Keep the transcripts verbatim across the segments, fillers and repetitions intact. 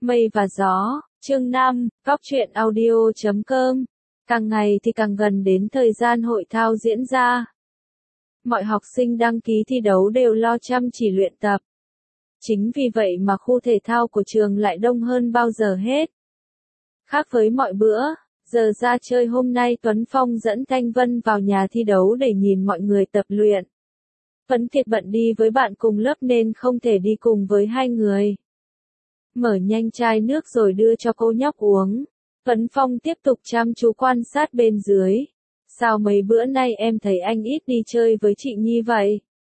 Mây và gió, chương năm, góc truyện audio chấm com. Càng ngày thì càng gần đến thời gian hội thao diễn ra. Mọi học sinh đăng ký thi đấu đều lo chăm chỉ luyện tập. Chính vì vậy mà khu thể thao của trường lại đông hơn bao giờ hết. Khác với mọi bữa, giờ ra chơi hôm nay Tuấn Phong dẫn Thanh Vân vào nhà thi đấu để nhìn mọi người tập luyện. Tuấn Kiệt bận đi với bạn cùng lớp nên không thể đi cùng với hai người. Mở nhanh chai nước rồi đưa cho cô nhóc uống. Tuấn Phong tiếp tục chăm chú quan sát bên dưới. Sao mấy bữa nay em thấy anh ít đi chơi với chị Nhi vậy?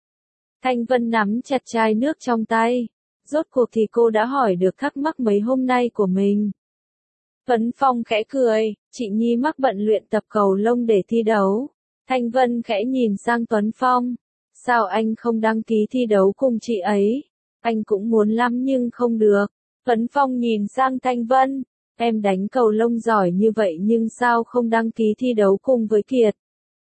Thanh Vân nắm chặt chai nước trong tay. Rốt cuộc thì cô đã hỏi được thắc mắc mấy hôm nay của mình. Tuấn Phong khẽ cười, chị Nhi mắc bận luyện tập cầu lông để thi đấu. Thanh Vân khẽ nhìn sang Tuấn Phong. Sao anh không đăng ký thi đấu cùng chị ấy? Anh cũng muốn lắm nhưng không được. Tuấn Phong nhìn sang Thanh Vân. Em đánh cầu lông giỏi như vậy nhưng sao không đăng ký thi đấu cùng với Kiệt?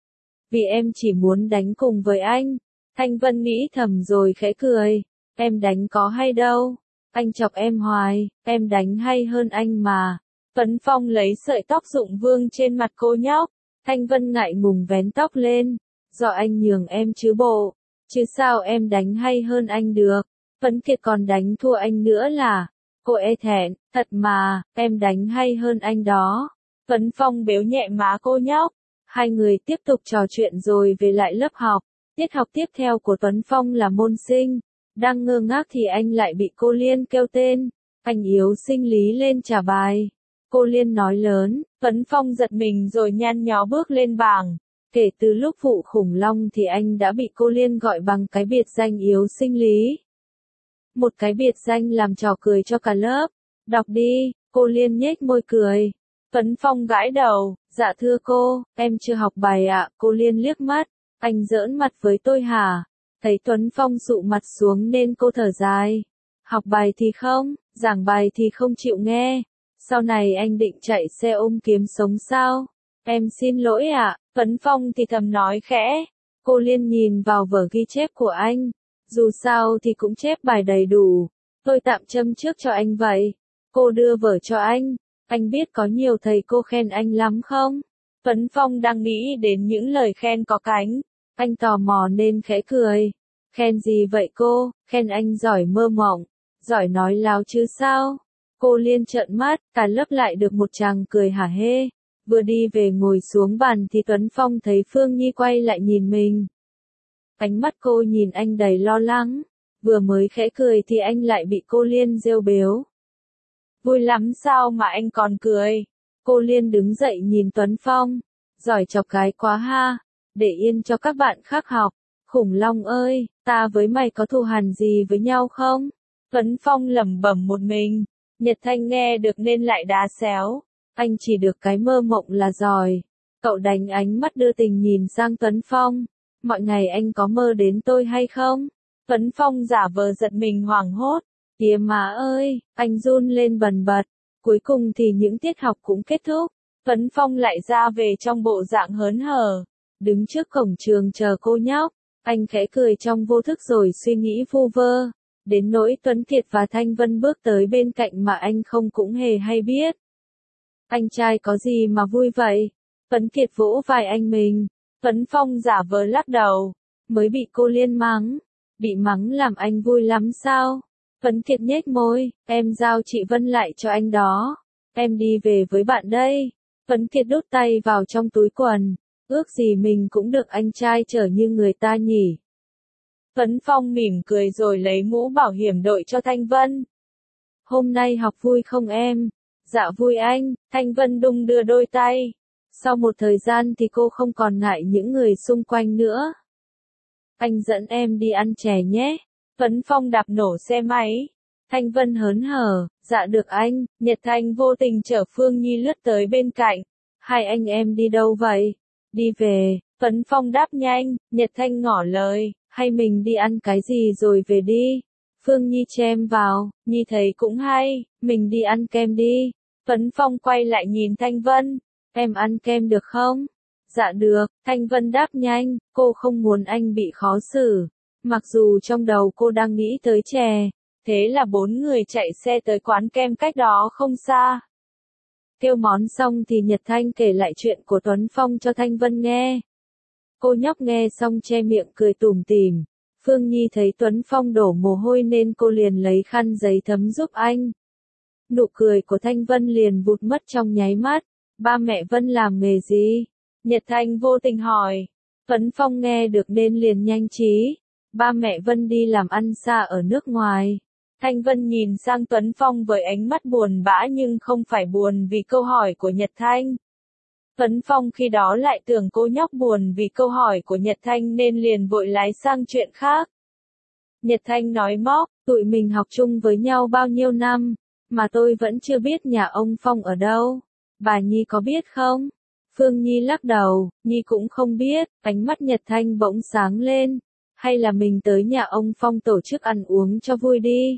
Vì em chỉ muốn đánh cùng với anh. Thanh Vân nghĩ thầm rồi khẽ cười. Em đánh có hay đâu. Anh chọc em hoài, em đánh hay hơn anh mà. Tuấn Phong lấy sợi tóc rụng vương trên mặt cô nhóc. Thanh Vân ngại ngùng vén tóc lên. Do anh nhường em chứ bộ. Chứ sao em đánh hay hơn anh được. Tuấn Kiệt còn đánh thua anh nữa là. Cô e thẹn, thật mà, em đánh hay hơn anh đó. Tuấn Phong bếu nhẹ má cô nhóc. Hai người tiếp tục trò chuyện rồi về lại lớp học. Tiết học tiếp theo của Tuấn Phong là môn sinh. Đang ngơ ngác thì anh lại bị cô Liên kêu tên. Anh yếu sinh lý lên trả bài. Cô Liên nói lớn, Tuấn Phong giật mình rồi nhăn nhó bước lên bảng. Kể từ lúc vụ khủng long thì anh đã bị cô Liên gọi bằng cái biệt danh yếu sinh lý. Một cái biệt danh làm trò cười cho cả lớp. Đọc đi, cô Liên nhếch môi cười. Tuấn Phong gãi đầu, dạ thưa cô, em chưa học bài ạ. Cô Liên liếc mắt, anh giỡn mặt với tôi hả? Thấy Tuấn Phong sụ mặt xuống nên cô thở dài. Học bài thì không, giảng bài thì không chịu nghe. Sau này anh định chạy xe ôm kiếm sống sao? Em xin lỗi ạ. Tuấn Phong thì thầm nói khẽ. Cô Liên nhìn vào vở ghi chép của anh. Dù sao thì cũng chép bài đầy đủ. Tôi tạm châm trước cho anh vậy. Cô đưa vở cho anh. Anh biết có nhiều thầy cô khen anh lắm không? Tuấn Phong đang nghĩ đến những lời khen có cánh. Anh tò mò nên khẽ cười. Khen gì vậy cô? Khen anh giỏi mơ mộng. Giỏi nói láo chứ sao? Cô Liên trợn mắt, cả lớp lại được một tràng cười hả hê. Vừa đi về ngồi xuống bàn thì Tuấn Phong thấy Phương Nhi quay lại nhìn mình. Ánh mắt cô nhìn anh đầy lo lắng. Vừa mới khẽ cười thì anh lại bị cô Liên rêu bếu. Vui lắm sao mà anh còn cười? Cô Liên đứng dậy nhìn Tuấn Phong. Giỏi chọc gái quá ha. Để yên cho các bạn khác học. Khủng long ơi, ta với mày có thù hằn gì với nhau không? Tuấn Phong lẩm bẩm một mình. Nhật Thanh nghe được nên lại đá xéo. Anh chỉ được cái mơ mộng là giỏi. Cậu đánh ánh mắt đưa tình nhìn sang Tuấn Phong. Mọi ngày anh có mơ đến tôi hay không? Tuấn Phong giả vờ giật mình hoảng hốt. Kìa má ơi, anh run lên bần bật. Cuối cùng thì những tiết học cũng kết thúc. Tuấn Phong lại ra về trong bộ dạng hớn hở. Đứng trước cổng trường chờ cô nhóc. Anh khẽ cười trong vô thức rồi suy nghĩ vu vơ. Đến nỗi Tuấn Kiệt và Thanh Vân bước tới bên cạnh mà anh không cũng hề hay biết. Anh trai có gì mà vui vậy? Tuấn Kiệt vỗ vai anh mình. Tuấn Phong giả vờ lắc đầu. Mới bị cô Liên mắng. Bị mắng làm anh vui lắm sao? Tuấn Kiệt nhếch môi. Em giao chị Vân lại cho anh đó. Em đi về với bạn đây. Tuấn Kiệt đút tay vào trong túi quần. Ước gì mình cũng được anh trai chở như người ta nhỉ. Tuấn Phong mỉm cười rồi lấy mũ bảo hiểm đội cho Thanh Vân. Hôm nay học vui không em? Dạ vui anh. Thanh Vân đung đưa đôi tay. Sau một thời gian thì cô không còn ngại những người xung quanh nữa. Anh dẫn em đi ăn chè nhé. Tuấn Phong đạp nổ xe máy. Thanh Vân hớn hở. Dạ được anh. Nhật Thanh vô tình chở Phương Nhi lướt tới bên cạnh. Hai anh em đi đâu vậy? Đi về. Tuấn Phong đáp nhanh. Nhật Thanh ngỏ lời. Hay mình đi ăn cái gì rồi về đi. Phương Nhi chen vào. Nhi thấy cũng hay. Mình đi ăn kem đi. Tuấn Phong quay lại nhìn Thanh Vân. Em ăn kem được không? Dạ được. Thanh Vân đáp nhanh. Cô không muốn anh bị khó xử. Mặc dù trong đầu cô đang nghĩ tới chè. Thế là bốn người chạy xe tới quán kem cách đó không xa. Kêu món xong thì Nhật Thanh kể lại chuyện của Tuấn Phong cho Thanh Vân nghe. Cô nhóc nghe xong che miệng cười tủm tỉm. Phương Nhi thấy Tuấn Phong đổ mồ hôi nên cô liền lấy khăn giấy thấm giúp anh. Nụ cười của Thanh Vân liền vụt mất trong nháy mắt. Ba mẹ Vân làm nghề gì? Nhật Thanh vô tình hỏi. Tuấn Phong nghe được nên liền nhanh trí. Ba mẹ Vân đi làm ăn xa ở nước ngoài. Thanh Vân nhìn sang Tuấn Phong với ánh mắt buồn bã nhưng không phải buồn vì câu hỏi của Nhật Thanh. Tuấn Phong khi đó lại tưởng cô nhóc buồn vì câu hỏi của Nhật Thanh nên liền vội lái sang chuyện khác. Nhật Thanh nói móc, tụi mình học chung với nhau bao nhiêu năm, mà tôi vẫn chưa biết nhà ông Phong ở đâu. Bà Nhi có biết không? Phương Nhi lắc đầu, Nhi cũng không biết, ánh mắt Nhật Thanh bỗng sáng lên. Hay là mình tới nhà ông Phong tổ chức ăn uống cho vui đi.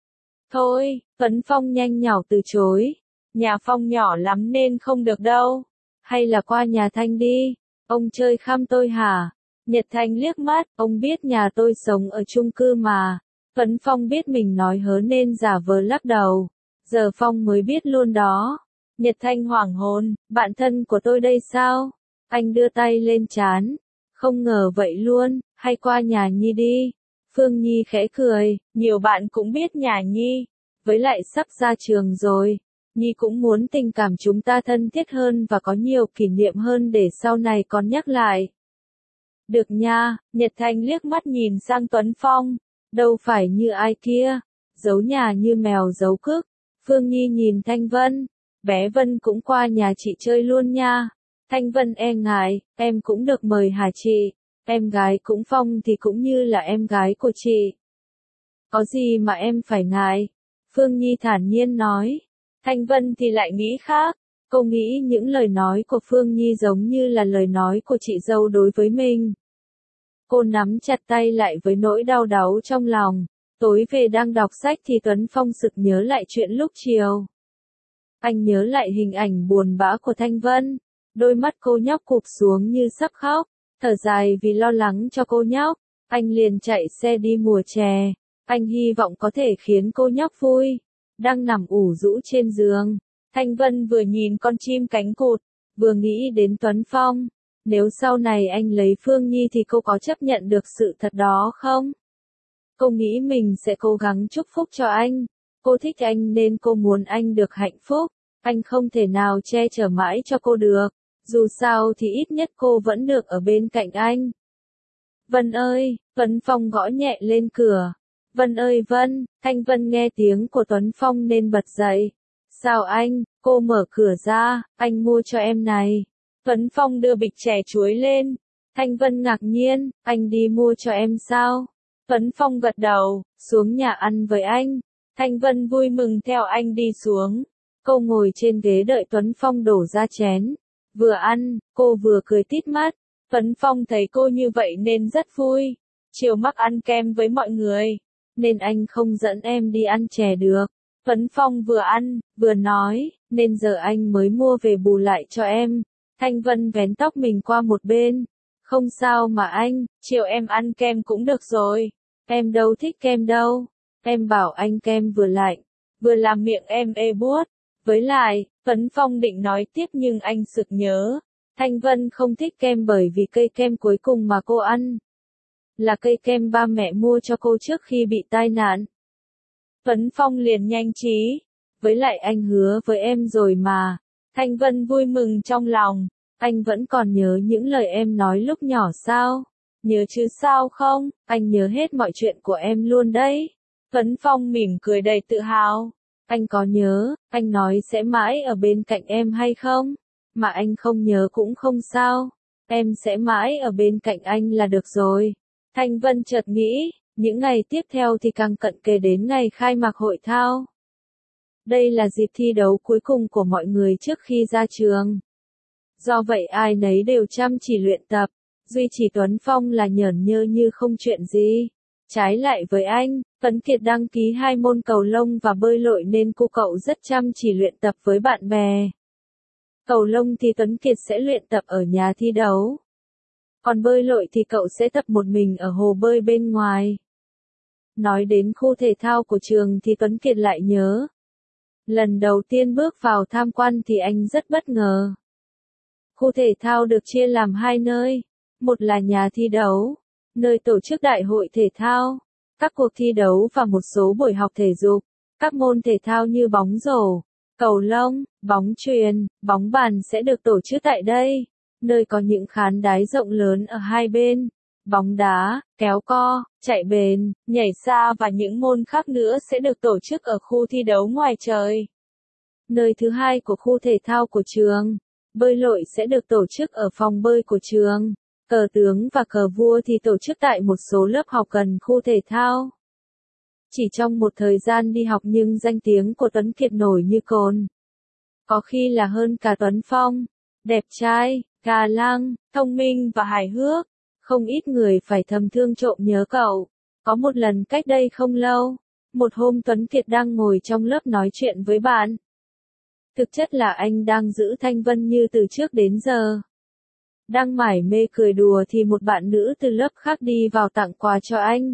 Thôi, Tuấn Phong nhanh nhảu từ chối. Nhà Phong nhỏ lắm nên không được đâu. Hay là qua nhà Thanh đi. Ông chơi khăm tôi hả? Nhật Thanh liếc mắt, ông biết nhà tôi sống ở chung cư mà. Tuấn Phong biết mình nói hớ nên giả vờ lắc đầu. Giờ Phong mới biết luôn đó. Nhật Thanh hoảng hồn, bạn thân của tôi đây sao? Anh đưa tay lên trán. Không ngờ vậy luôn, hay qua nhà Nhi đi. Phương Nhi khẽ cười, nhiều bạn cũng biết nhà Nhi. Với lại sắp ra trường rồi. Nhi cũng muốn tình cảm chúng ta thân thiết hơn và có nhiều kỷ niệm hơn để sau này còn nhắc lại. Được nha, Nhật Thanh liếc mắt nhìn sang Tuấn Phong. Đâu phải như ai kia. Giấu nhà như mèo giấu cước. Phương Nhi nhìn Thanh Vân. Bé Vân cũng qua nhà chị chơi luôn nha. Thanh Vân e ngại, em cũng được mời hả chị? Em gái cũng Phong thì cũng như là em gái của chị. Có gì mà em phải ngại? Phương Nhi thản nhiên nói. Thanh Vân thì lại nghĩ khác. Cô nghĩ những lời nói của Phương Nhi giống như là lời nói của chị dâu đối với mình. Cô nắm chặt tay lại với nỗi đau đáu trong lòng. Tối về đang đọc sách thì Tuấn Phong sực nhớ lại chuyện lúc chiều. Anh nhớ lại hình ảnh buồn bã của Thanh Vân. Đôi mắt cô nhóc cụp xuống như sắp khóc. Thở dài vì lo lắng cho cô nhóc. Anh liền chạy xe đi mua chè. Anh hy vọng có thể khiến cô nhóc vui. Đang nằm ủ rũ trên giường. Thanh Vân vừa nhìn con chim cánh cụt. Vừa nghĩ đến Tuấn Phong. Nếu sau này anh lấy Phương Nhi thì cô có chấp nhận được sự thật đó không? Cô nghĩ mình sẽ cố gắng chúc phúc cho anh. Cô thích anh nên cô muốn anh được hạnh phúc. Anh không thể nào che chở mãi cho cô được. Dù sao thì ít nhất cô vẫn được ở bên cạnh anh. Vân ơi, Tuấn Phong gõ nhẹ lên cửa. Vân ơi Vân, Thanh Vân nghe tiếng của Tuấn Phong nên bật dậy. Sao anh? Cô mở cửa ra, anh mua cho em này. Tuấn Phong đưa bịch chè chuối lên. Thanh Vân ngạc nhiên, anh đi mua cho em sao? Tuấn Phong gật đầu, xuống nhà ăn với anh. Thanh Vân vui mừng theo anh đi xuống. Cô ngồi trên ghế đợi Tuấn Phong đổ ra chén. Vừa ăn, cô vừa cười tít mắt. Tuấn Phong thấy cô như vậy nên rất vui. Chiều mắc ăn kem với mọi người. Nên anh không dẫn em đi ăn chè được. Tuấn Phong vừa ăn, vừa nói, nên giờ anh mới mua về bù lại cho em. Thanh Vân vén tóc mình qua một bên. Không sao mà anh, chiều em ăn kem cũng được rồi. Em đâu thích kem đâu. Em bảo anh kem vừa lạnh, vừa làm miệng em ê buốt. Với lại, Tuấn Phong định nói tiếp nhưng anh sực nhớ. Thanh Vân không thích kem bởi vì cây kem cuối cùng mà cô ăn là cây kem ba mẹ mua cho cô trước khi bị tai nạn. Tuấn Phong liền nhanh trí. Với lại anh hứa với em rồi mà. Thanh Vân vui mừng trong lòng. Anh vẫn còn nhớ những lời em nói lúc nhỏ sao? Nhớ chứ sao không? Anh nhớ hết mọi chuyện của em luôn đấy. Tuấn Phong mỉm cười đầy tự hào. Anh có nhớ, anh nói sẽ mãi ở bên cạnh em hay không? Mà anh không nhớ cũng không sao. Em sẽ mãi ở bên cạnh anh là được rồi. Thanh Vân chợt nghĩ, những ngày tiếp theo thì càng cận kề đến ngày khai mạc hội thao. Đây là dịp thi đấu cuối cùng của mọi người trước khi ra trường. Do vậy ai nấy đều chăm chỉ luyện tập. Duy chỉ Tuấn Phong là nhởn nhơ như không chuyện gì. Trái lại với anh, Tuấn Kiệt đăng ký hai môn cầu lông và bơi lội nên cô cậu rất chăm chỉ luyện tập với bạn bè. Cầu lông thì Tuấn Kiệt sẽ luyện tập ở nhà thi đấu. Còn bơi lội thì cậu sẽ tập một mình ở hồ bơi bên ngoài. Nói đến khu thể thao của trường thì Tuấn Kiệt lại nhớ. Lần đầu tiên bước vào tham quan thì anh rất bất ngờ. Khu thể thao được chia làm hai nơi. Một là nhà thi đấu, nơi tổ chức đại hội thể thao, các cuộc thi đấu và một số buổi học thể dục. Các môn thể thao như bóng rổ, cầu lông, bóng chuyền, bóng bàn sẽ được tổ chức tại đây, nơi có những khán đài rộng lớn ở hai bên. Bóng đá, kéo co, chạy bền, nhảy xa và những môn khác nữa sẽ được tổ chức ở khu thi đấu ngoài trời. Nơi thứ hai của khu thể thao của trường, bơi lội sẽ được tổ chức ở phòng bơi của trường. Cờ tướng và cờ vua thì tổ chức tại một số lớp học gần khu thể thao. Chỉ trong một thời gian đi học nhưng danh tiếng của Tuấn Kiệt nổi như cồn. Có khi là hơn cả Tuấn Phong. Đẹp trai, ga lăng, thông minh và hài hước. Không ít người phải thầm thương trộm nhớ cậu. Có một lần cách đây không lâu, một hôm Tuấn Kiệt đang ngồi trong lớp nói chuyện với bạn. Thực chất là anh đang giữ thanh vân như từ trước đến giờ. Đang mải mê cười đùa thì một bạn nữ từ lớp khác đi vào tặng quà cho anh.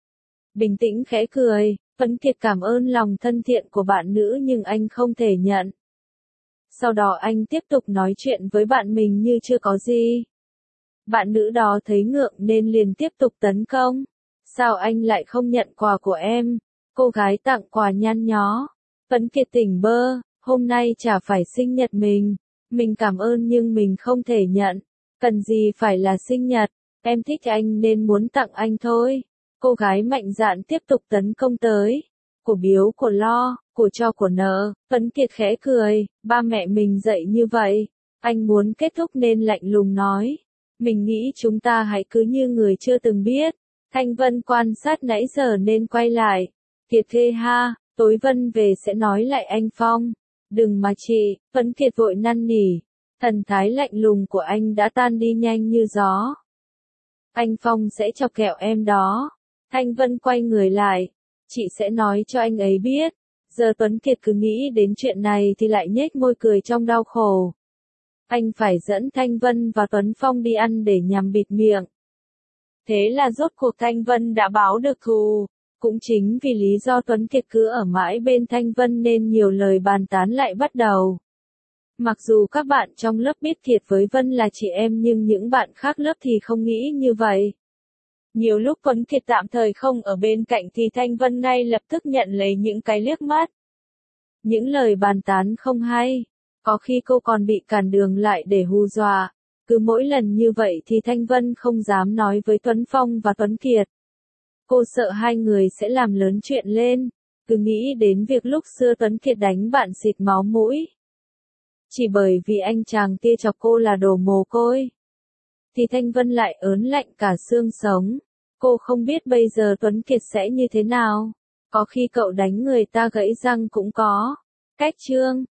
Bình tĩnh khẽ cười, Tuấn Kiệt cảm ơn lòng thân thiện của bạn nữ nhưng anh không thể nhận. Sau đó anh tiếp tục nói chuyện với bạn mình như chưa có gì. Bạn nữ đó thấy ngượng nên liền tiếp tục tấn công. Sao anh lại không nhận quà của em? Cô gái tặng quà nhăn nhó. Tuấn Kiệt tỉnh bơ, hôm nay chả phải sinh nhật mình. Mình cảm ơn nhưng mình không thể nhận. Cần gì phải là sinh nhật, em thích anh nên muốn tặng anh thôi. Cô gái mạnh dạn tiếp tục tấn công tới. Của biếu của lo, của cho của nợ, Tuấn Kiệt khẽ cười, ba mẹ mình dạy như vậy. Anh muốn kết thúc nên lạnh lùng nói. Mình nghĩ chúng ta hãy cứ như người chưa từng biết. Thanh Vân quan sát nãy giờ nên quay lại. Kiệt thê ha, tối Vân về sẽ nói lại anh Phong. Đừng mà chị, Tuấn Kiệt vội năn nỉ. Thần thái lạnh lùng của anh đã tan đi nhanh như gió. Anh Phong sẽ chọc kẹo em đó. Thanh Vân quay người lại. Chị sẽ nói cho anh ấy biết. Giờ Tuấn Kiệt cứ nghĩ đến chuyện này thì lại nhếch môi cười trong đau khổ. Anh phải dẫn Thanh Vân và Tuấn Phong đi ăn để nhằm bịt miệng. Thế là rốt cuộc Thanh Vân đã báo được thù. Cũng chính vì lý do Tuấn Kiệt cứ ở mãi bên Thanh Vân nên nhiều lời bàn tán lại bắt đầu. Mặc dù các bạn trong lớp biết Kiệt với Vân là chị em nhưng những bạn khác lớp thì không nghĩ như vậy. Nhiều lúc Tuấn Kiệt tạm thời không ở bên cạnh thì Thanh Vân ngay lập tức nhận lấy những cái liếc mắt. Những lời bàn tán không hay. Có khi cô còn bị cản đường lại để hù dọa. Cứ mỗi lần như vậy thì Thanh Vân không dám nói với Tuấn Phong và Tuấn Kiệt. Cô sợ hai người sẽ làm lớn chuyện lên. Cứ nghĩ đến việc lúc xưa Tuấn Kiệt đánh bạn xịt máu mũi. Chỉ bởi vì anh chàng kia chọc cô là đồ mồ côi. Thì Thanh Vân lại ớn lạnh cả xương sống. Cô không biết bây giờ Tuấn Kiệt sẽ như thế nào. Có khi cậu đánh người ta gãy răng cũng có. Cách chương